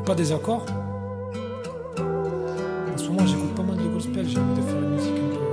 pas des accords. En ce moment, j'écoute pas mal de gospel, j'ai envie de faire une musique un peu.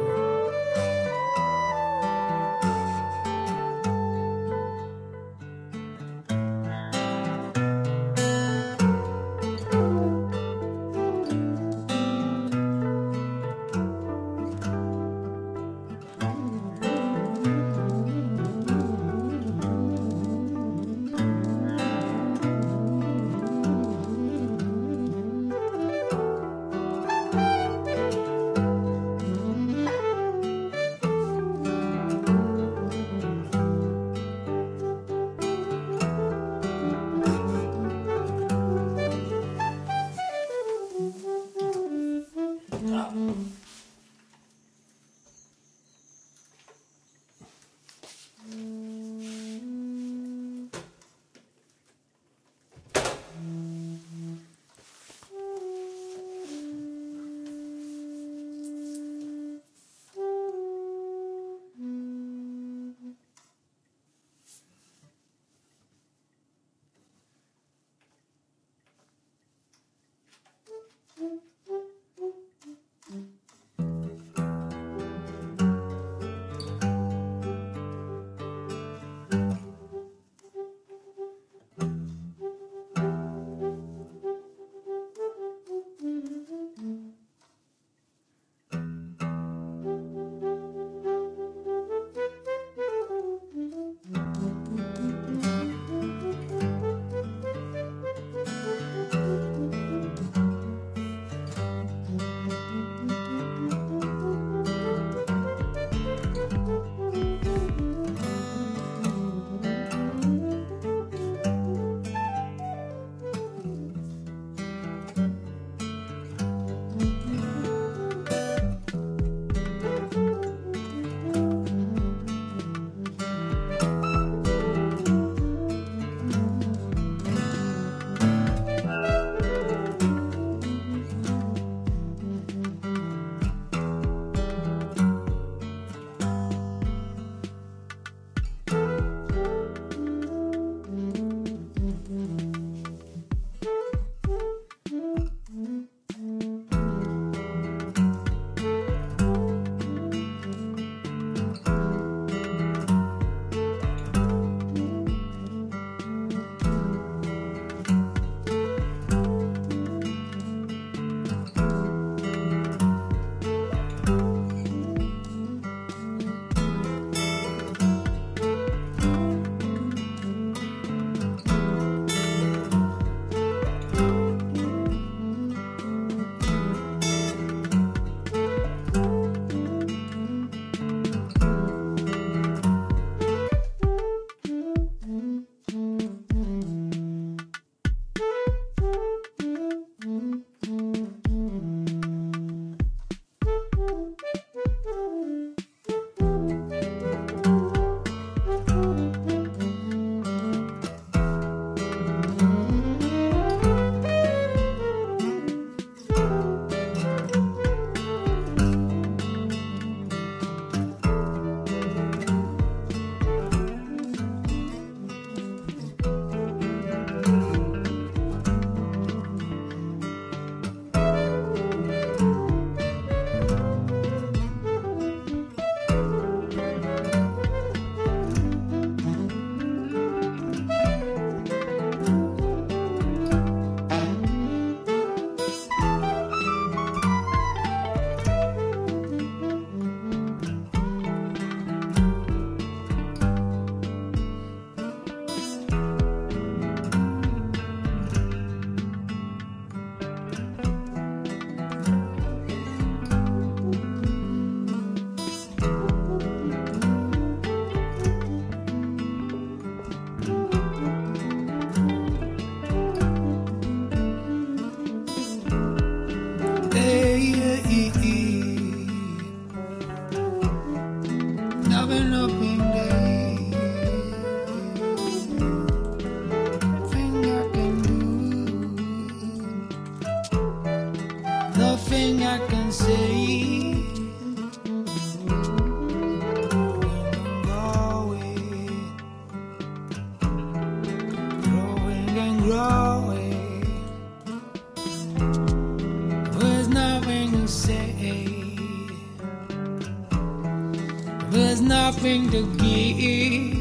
nothing to give.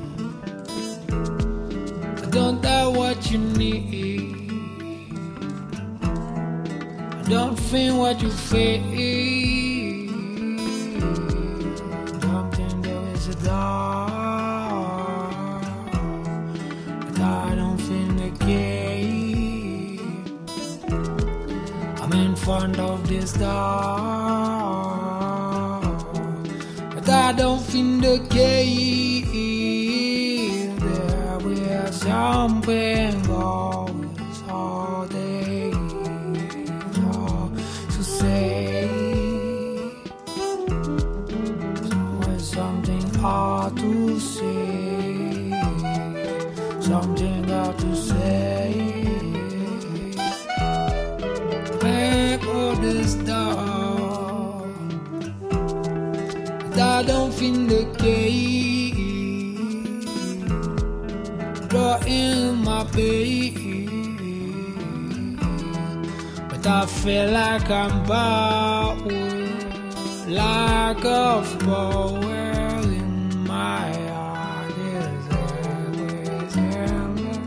I don't know what you need. I don't feel what you feel. Don't think there is a dark, but I don't feel the key. I'm in front of this door, but I don't feel the key. There will something goes all day. To say something hard to say, something hard to say. Back of this door, but I don't feel the key. Draw in my baby. I feel like I'm power, lack of power in my heart is always anger.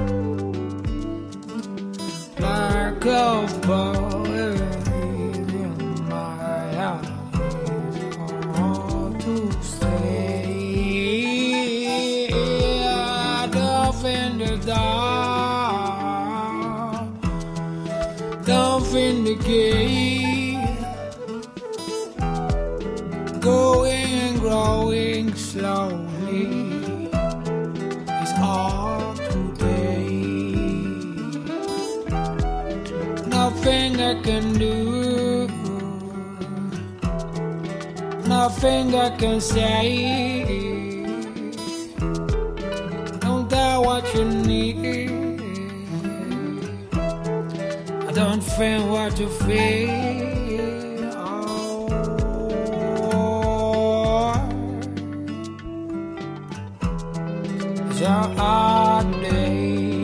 Lack of power in my heart is hard to say. I don't in the dark, don't vindicate, going and growing slowly. It's all today. Nothing I can do, nothing I can say. Don't tell what you need. I don't feel what you feel. Oh, it's a hard day.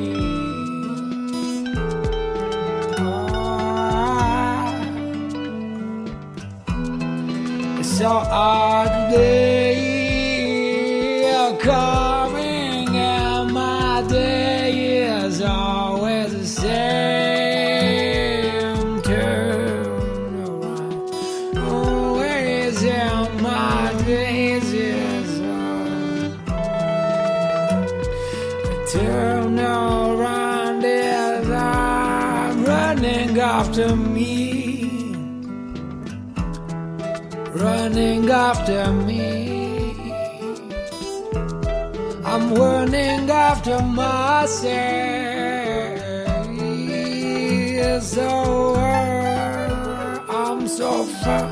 It's so hard day. Coming and my day is always the same. Turn around, always in my days is turn around as I'm running after me, running after me. I'm running after myself. So I'm so far.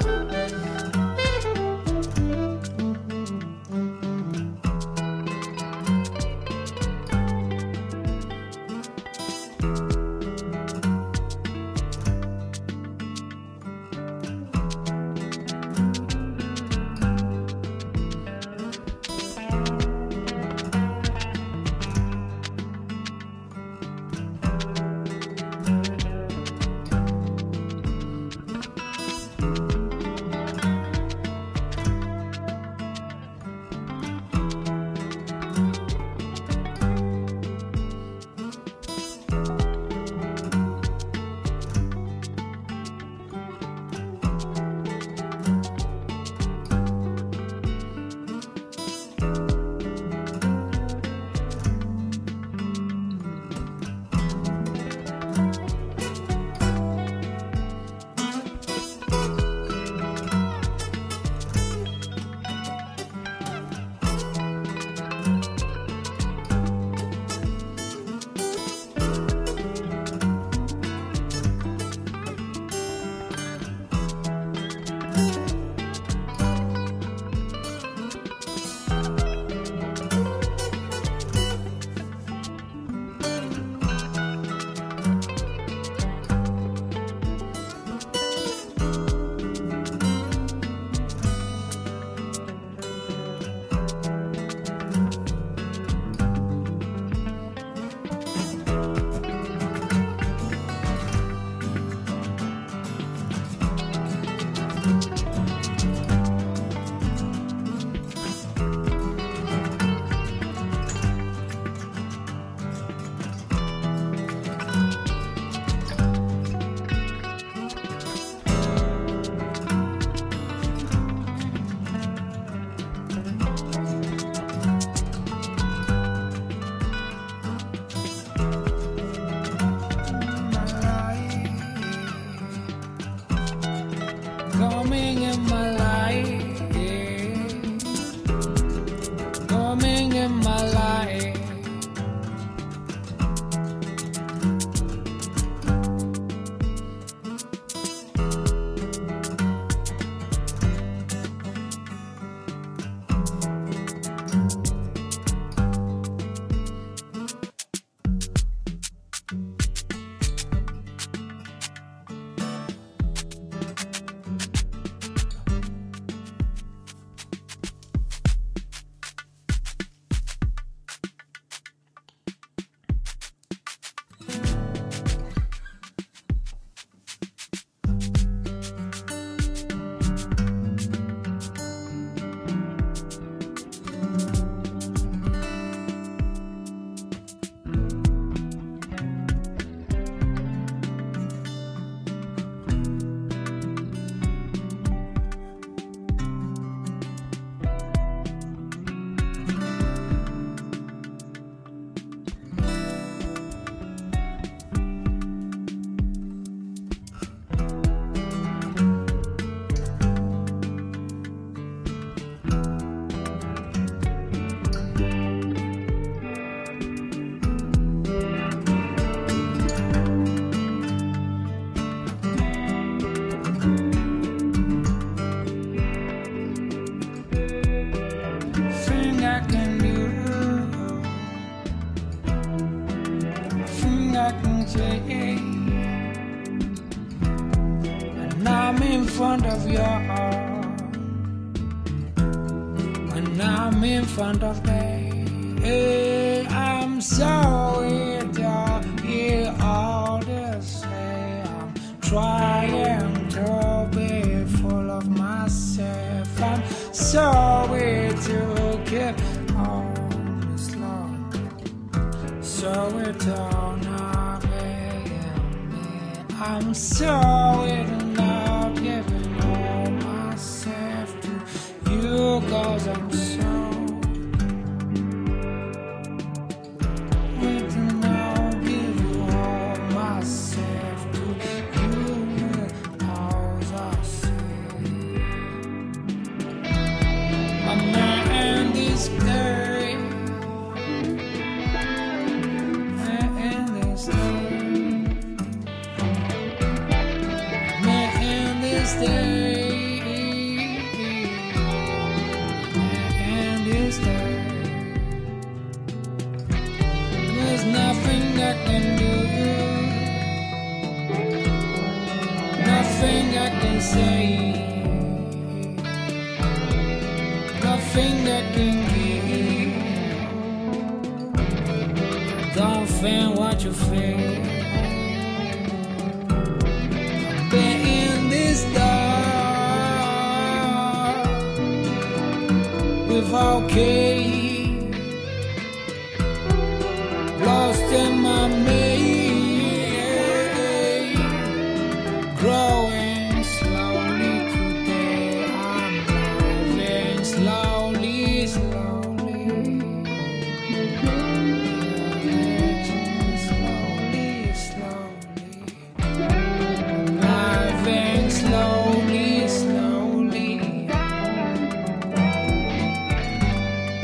And I'm in front of your heart, and I'm in front of me. I'm sorry, don't hear all this say. I'm trying to be full of myself. I'm sorry to keep on this long. Sorry to not being me. I'm sorry to not giving all myself to you, 'cause I'm sorry to not give you all myself to you, 'cause I see my mind is dirty. There's nothing I can do, nothing I can say, nothing I can give. Don't feel what you feel. In this dark, without key, lost in my maze, growing slowly today. I'm living slowly, slowly, slowly, slowly. Slowly, slowly.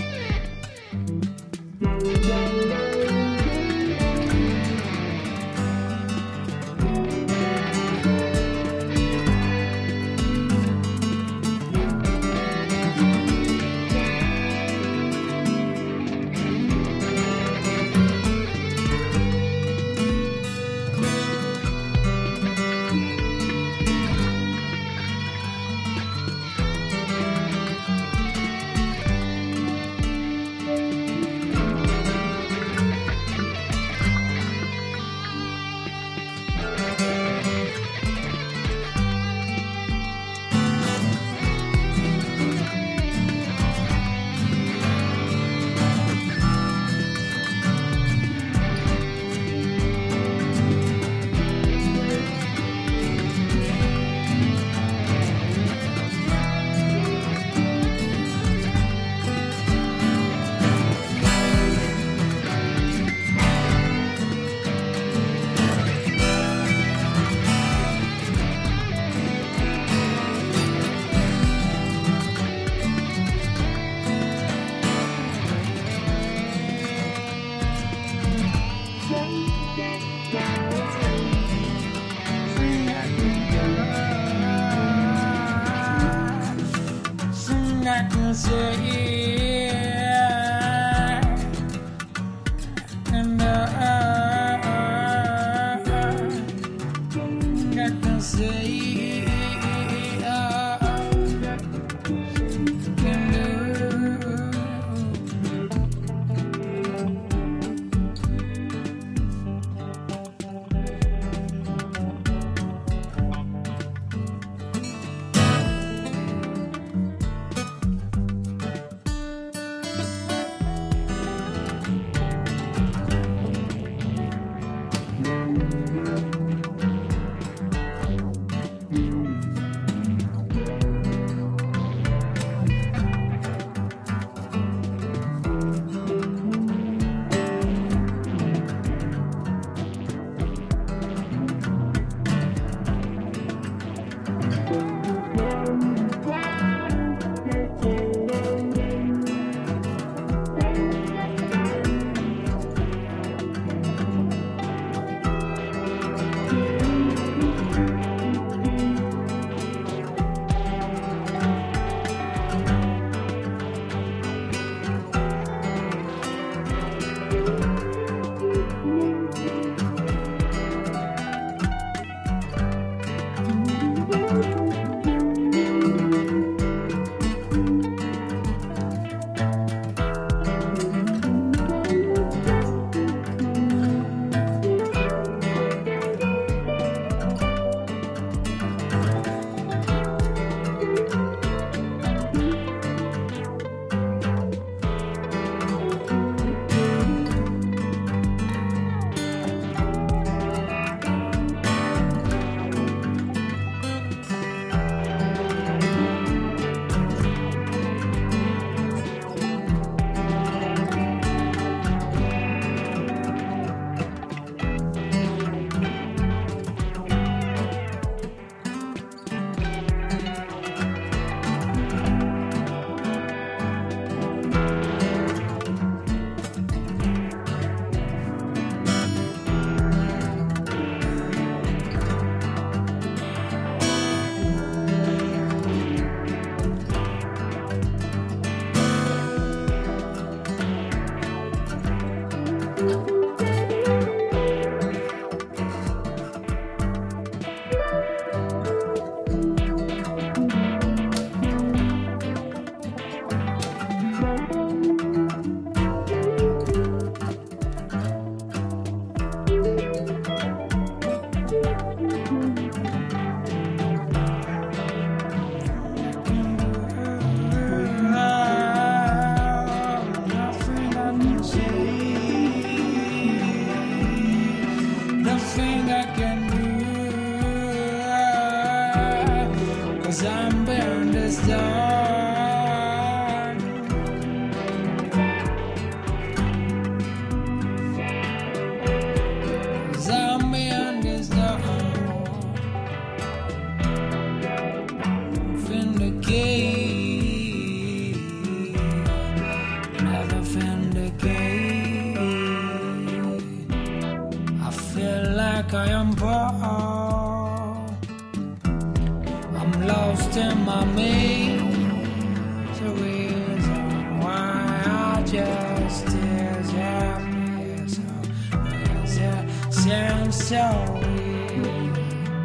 I am poor. I'm lost in my maze. The reason why I just is happy. So it seems so weird.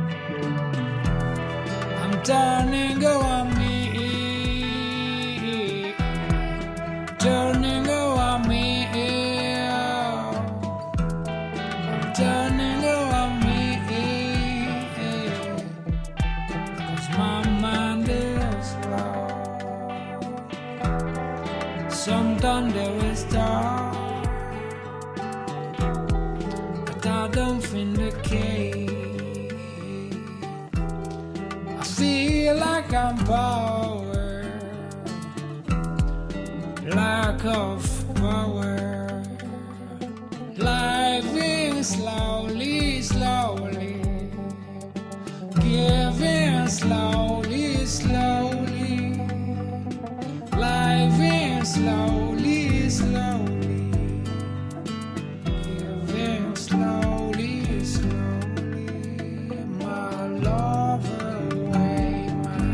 I'm turning on me, turning on me. I'm turning on me, 'cause my mind is lost. Sometimes there is dark, but I don't vindicate. I feel like I'm power, lack of power. Living slowly, slowly, giving slowly, slowly, living slowly, slowly, giving slowly, slowly. My love away, my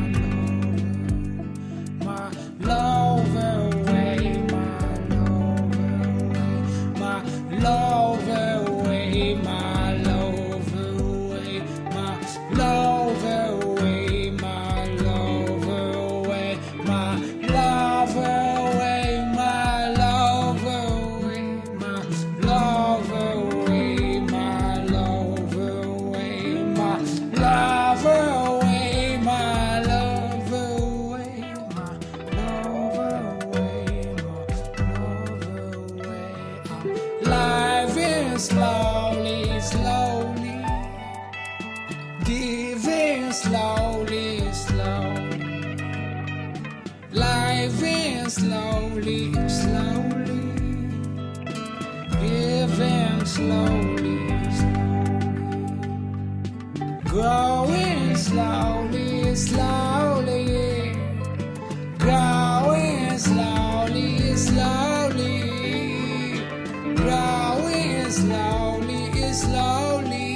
love away, my love away, my love away, my love away, my love away, my love away, my love away, my love away, my love away, my love away, my love away, my love away, living slowly, slowly, giving slowly, slowly, living slowly, slowly, giving slowly, slowly, growing slowly, slowly, growing slowly, slowly, growing slowly, slowly,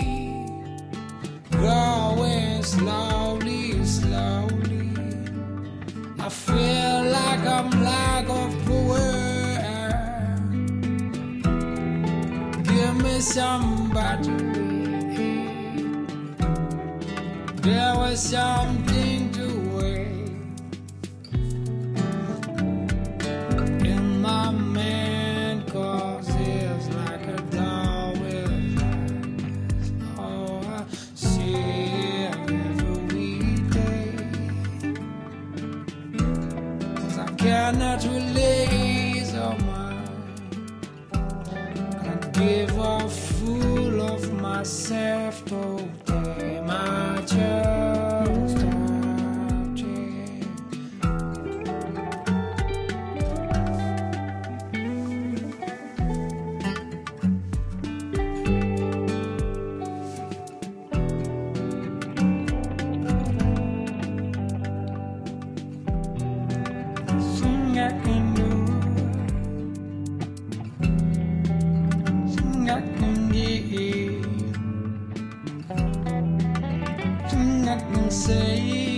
growing slowly, slowly. I feel like I'm lack of power. Give me somebody. There was something to wait in my mind, 'cause it's like a doll with eyes. Oh, I see it every day. 'Cause I cannot release all mine. I give a fool of myself today. My just I can do, thing I can give, thing I can say.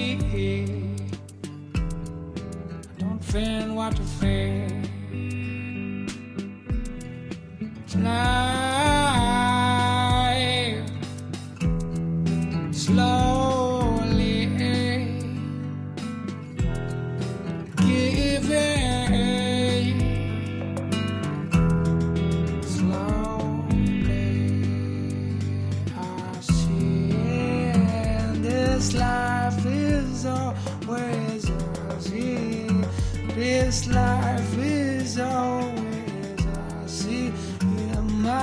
I don't feel what to feel. It's life slowly giving, slowly I see this life is always as it. This life is always as it. In my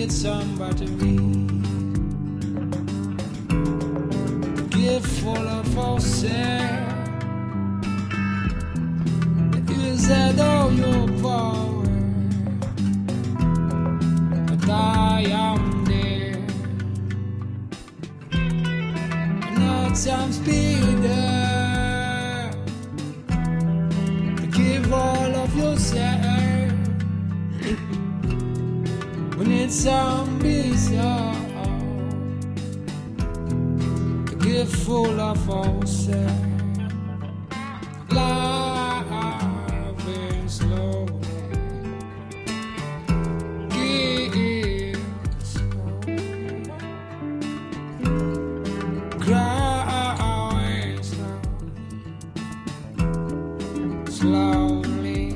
need some battery to get full of ourselves. Is that all your power? But I am there. Not some speeder to give all of yourself. We need some bizarre to get full of ourselves. Living slowly, give slowly, crying slowly, slowly.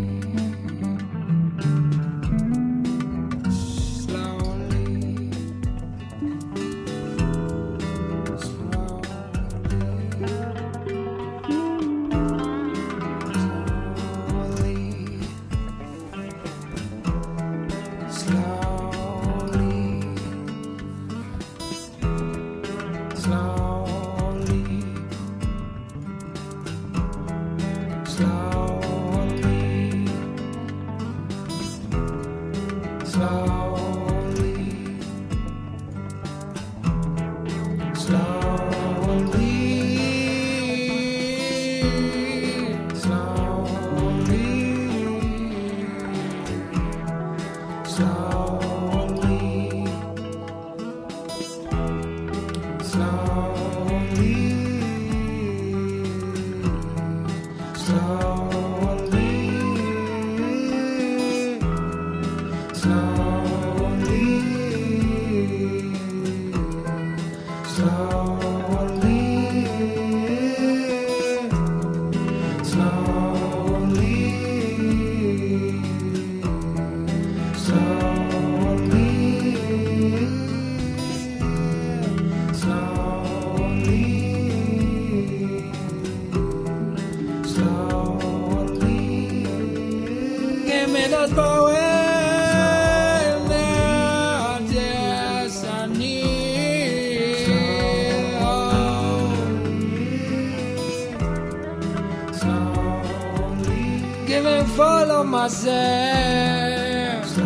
Follow myself,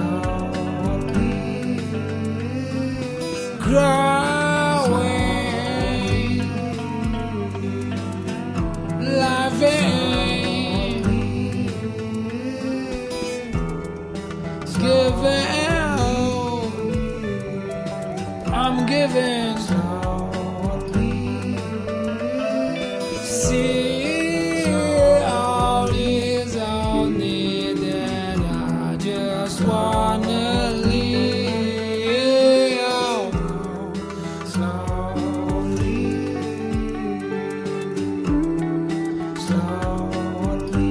growing, loving, giving, I'm giving. See. Wanna live slowly, slowly.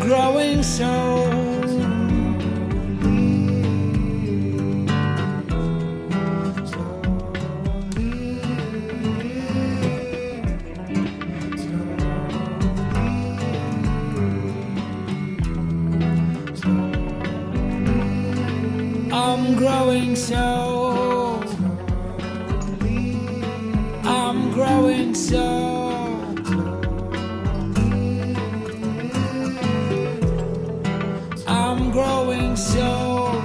growing so. I'm growing so. I'm growing so. I'm growing so.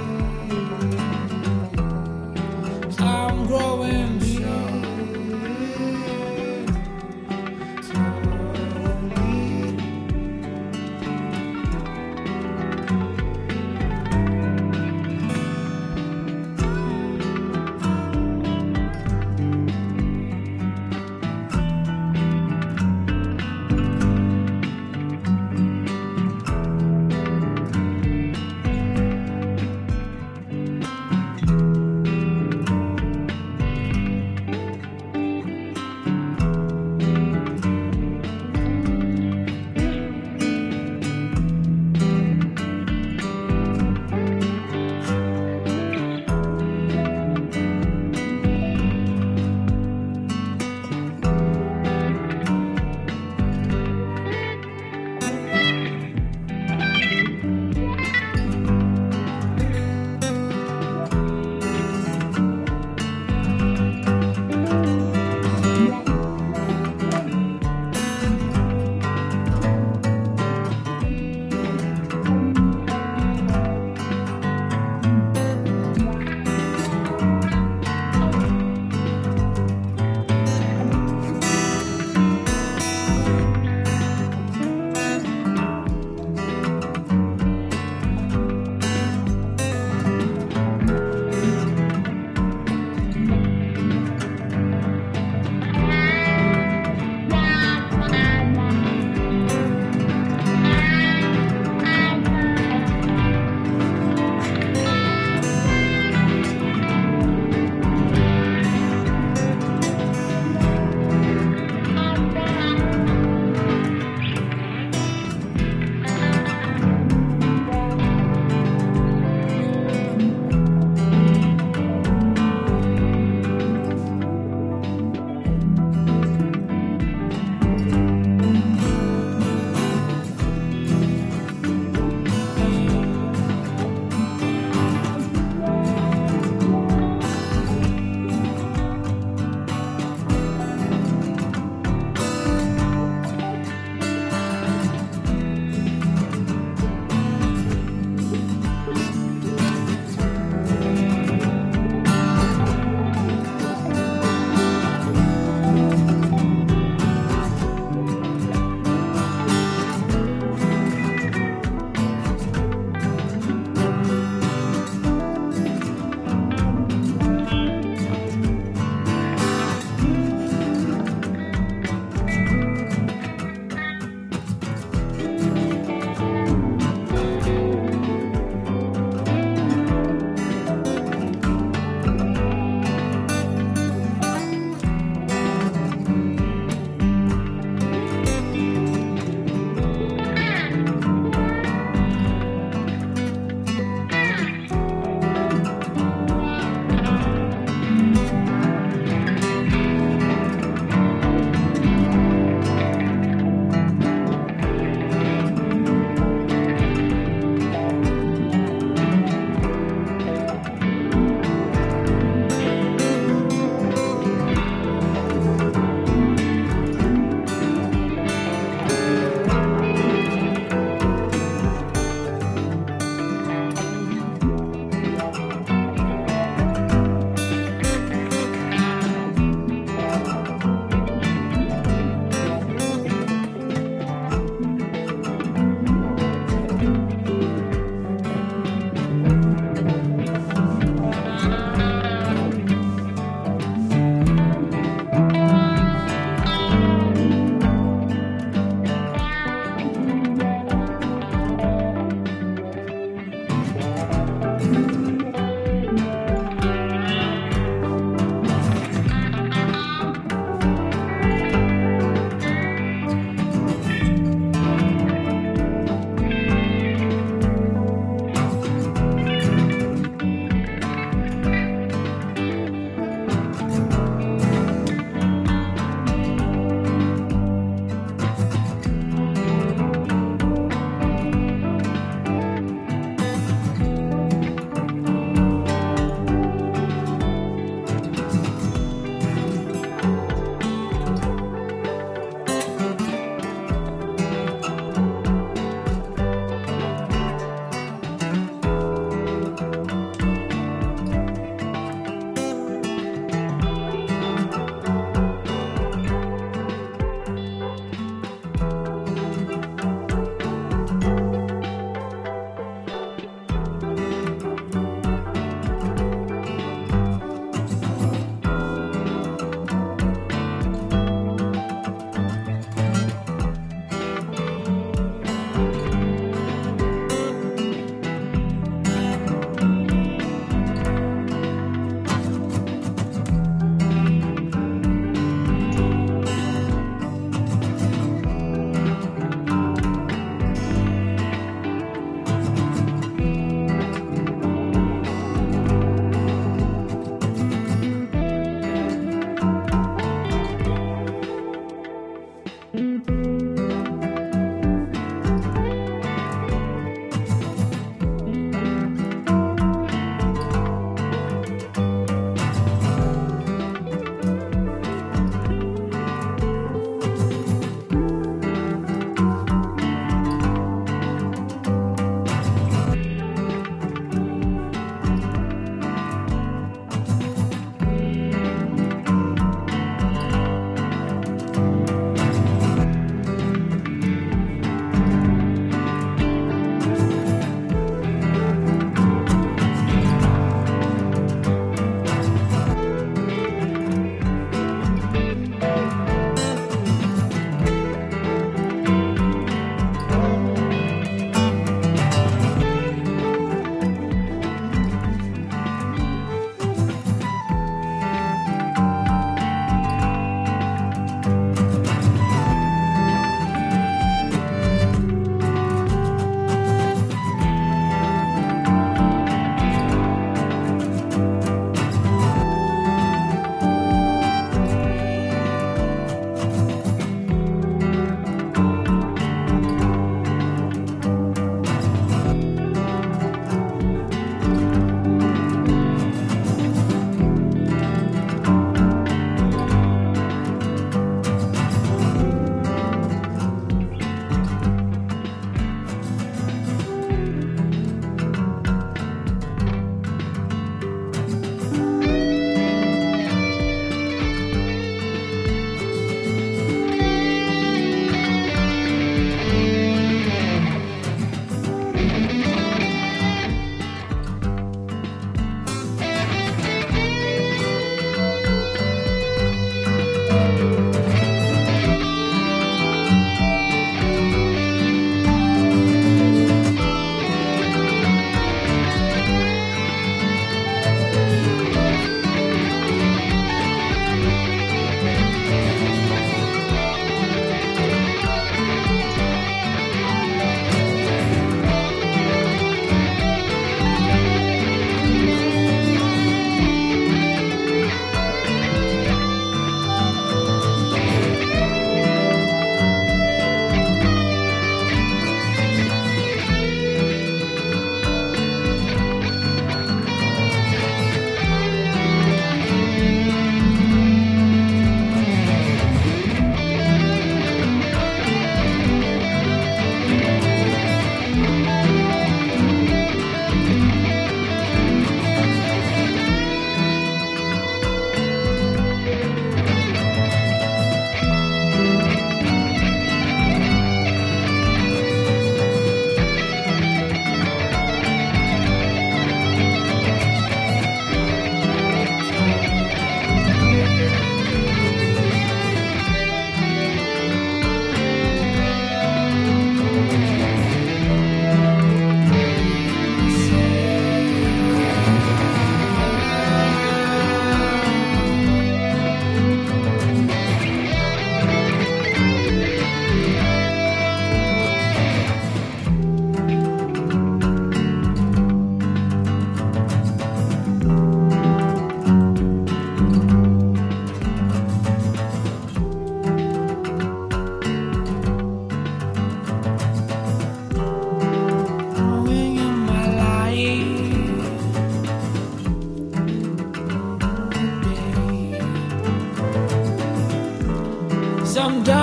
I'm growing so.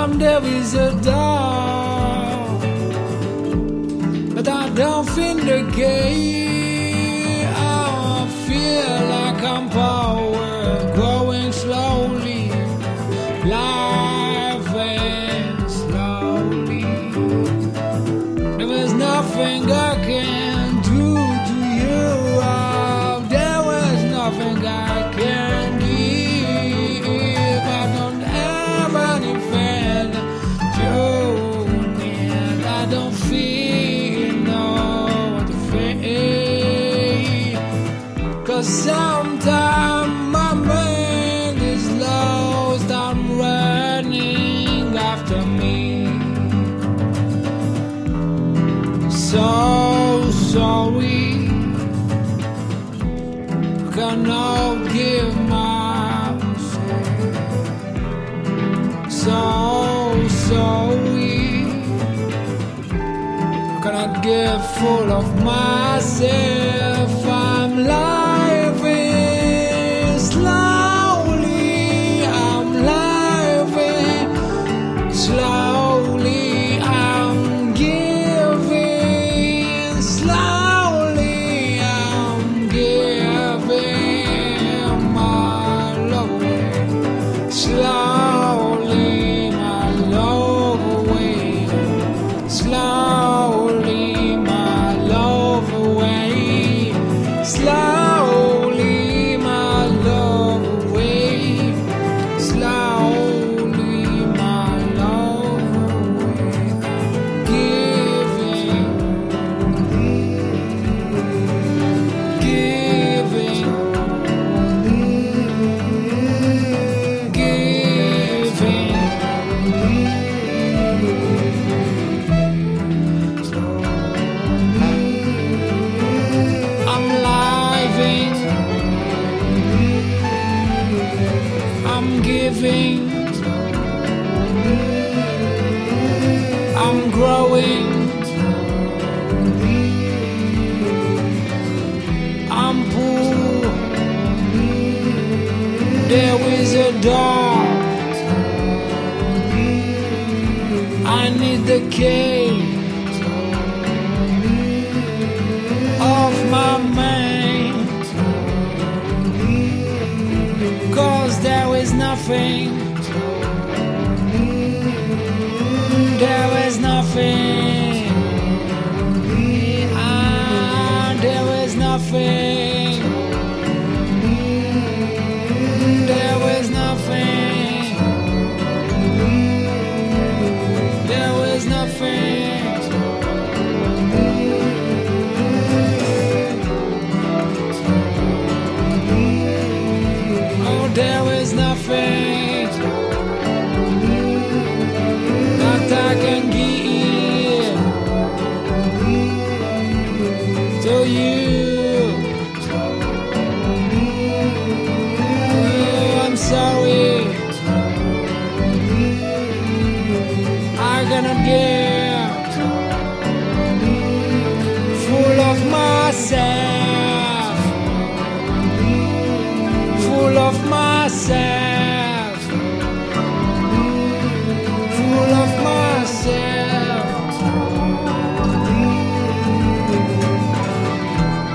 there is a door, but I don't vindicate. I feel like I'm power growing slowly, life and slowly. There is nothing I can do to you. Oh, there is nothing I can give. I don't have anything to need. I don't feel no what to feel. 'Cause sometimes my mind is lost. I'm running after me. So sorry, cannot give myself. So sorry, cannot get full of myself. I'm living slowly, I'm living slowly. I'm giving slowly. I'm giving my love away slowly, my love away slowly, my love away slowly, my love away slowly, my love away. Giving, giving, I'm living, I'm giving, I'm growing, I'm poor. There is a door, I need the key of my mind. 'Cause there is nothing, there is nothing, there is nothing, there is nothing, there is nothing. Oh, there is nothing that I can give to you. Oh, I'm sorry, I cannot give full of myself, full of myself, full of myself.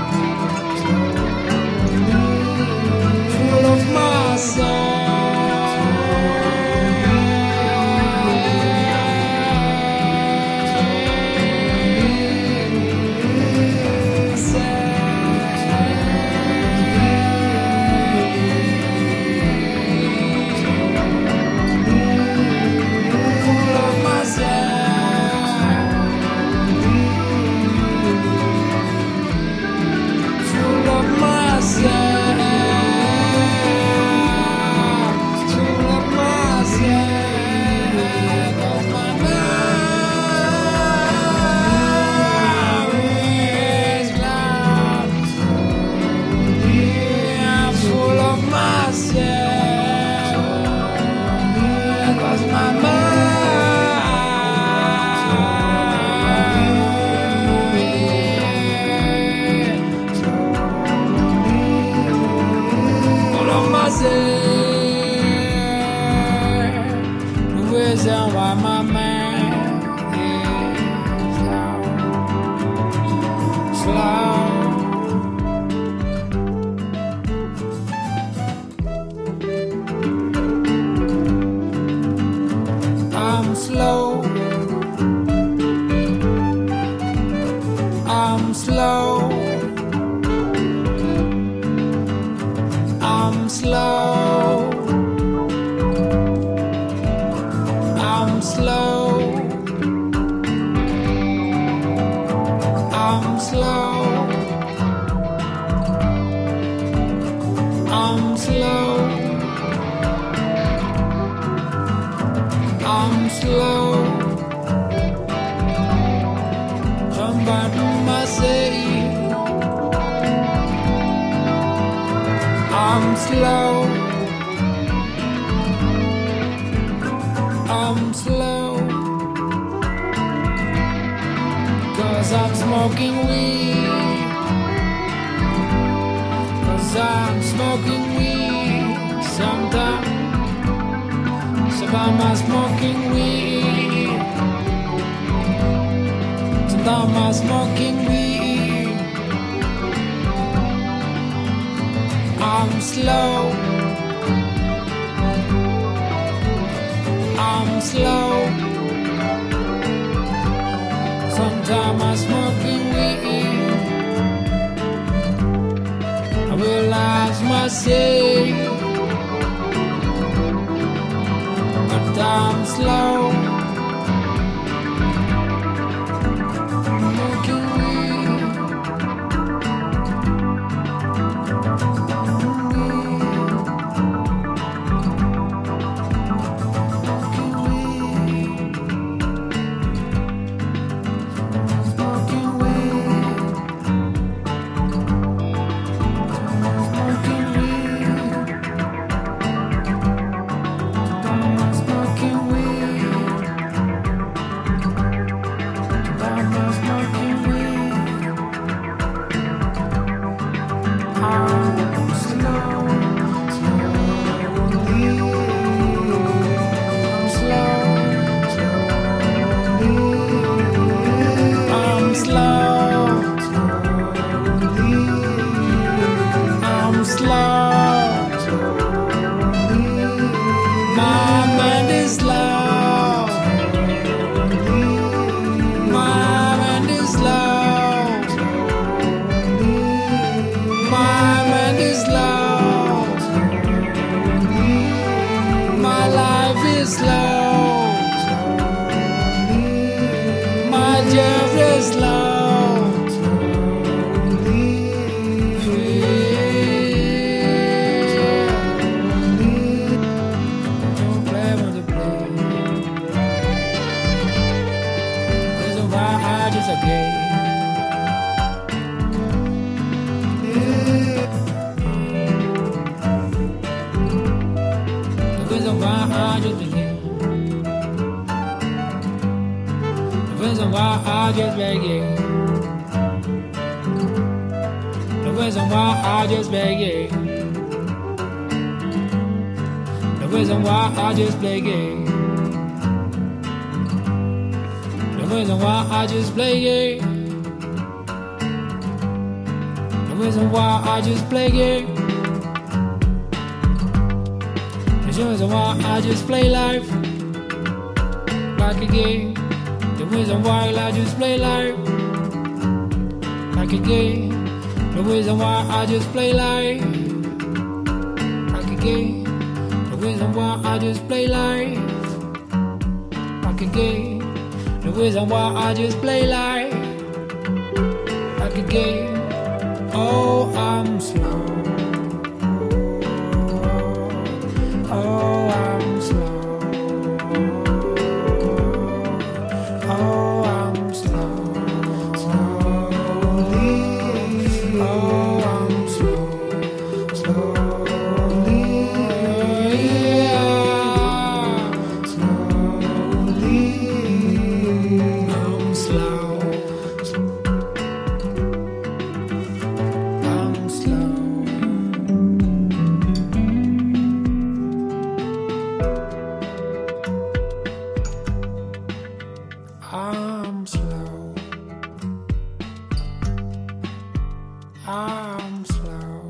I'm slow.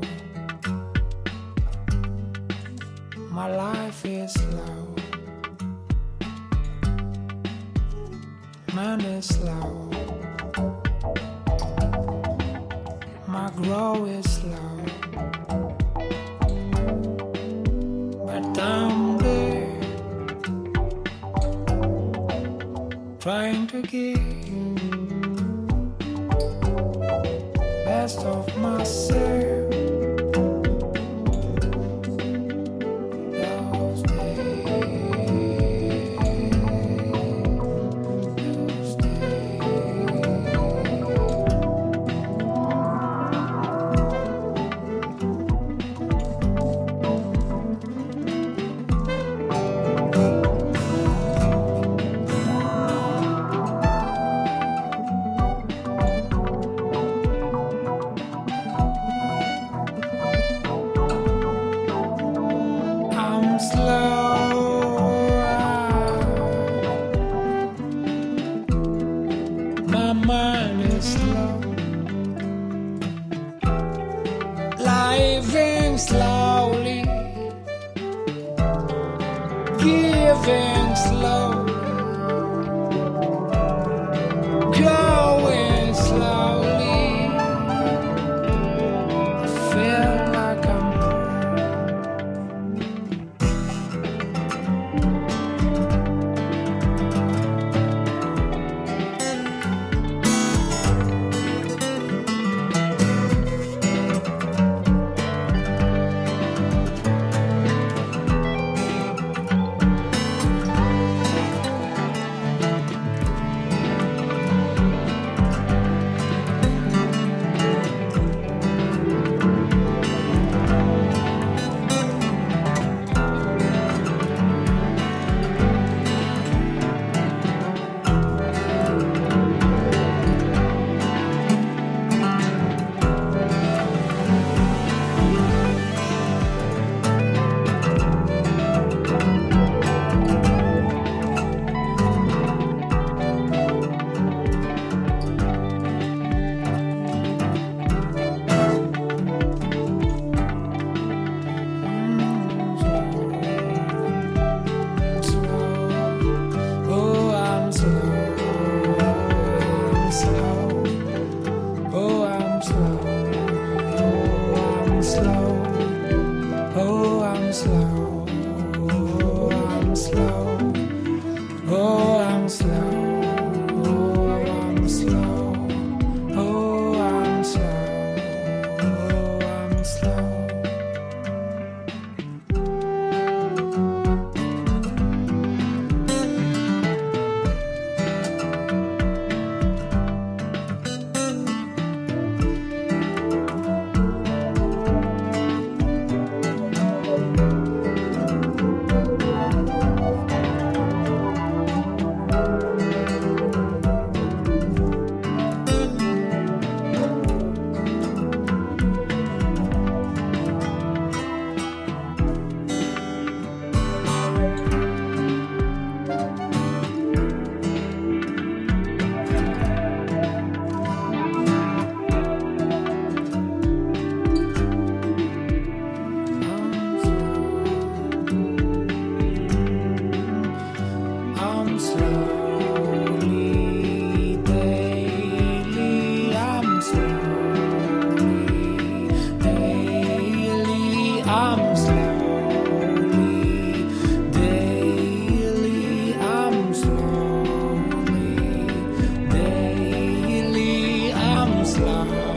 My life is slow. Man is slow. My grow is slow. But down there, trying to give best of myself. Those I'm slow. My mind is slow. Living slowly, giving slowly, going slowly. I feel like I'm slow.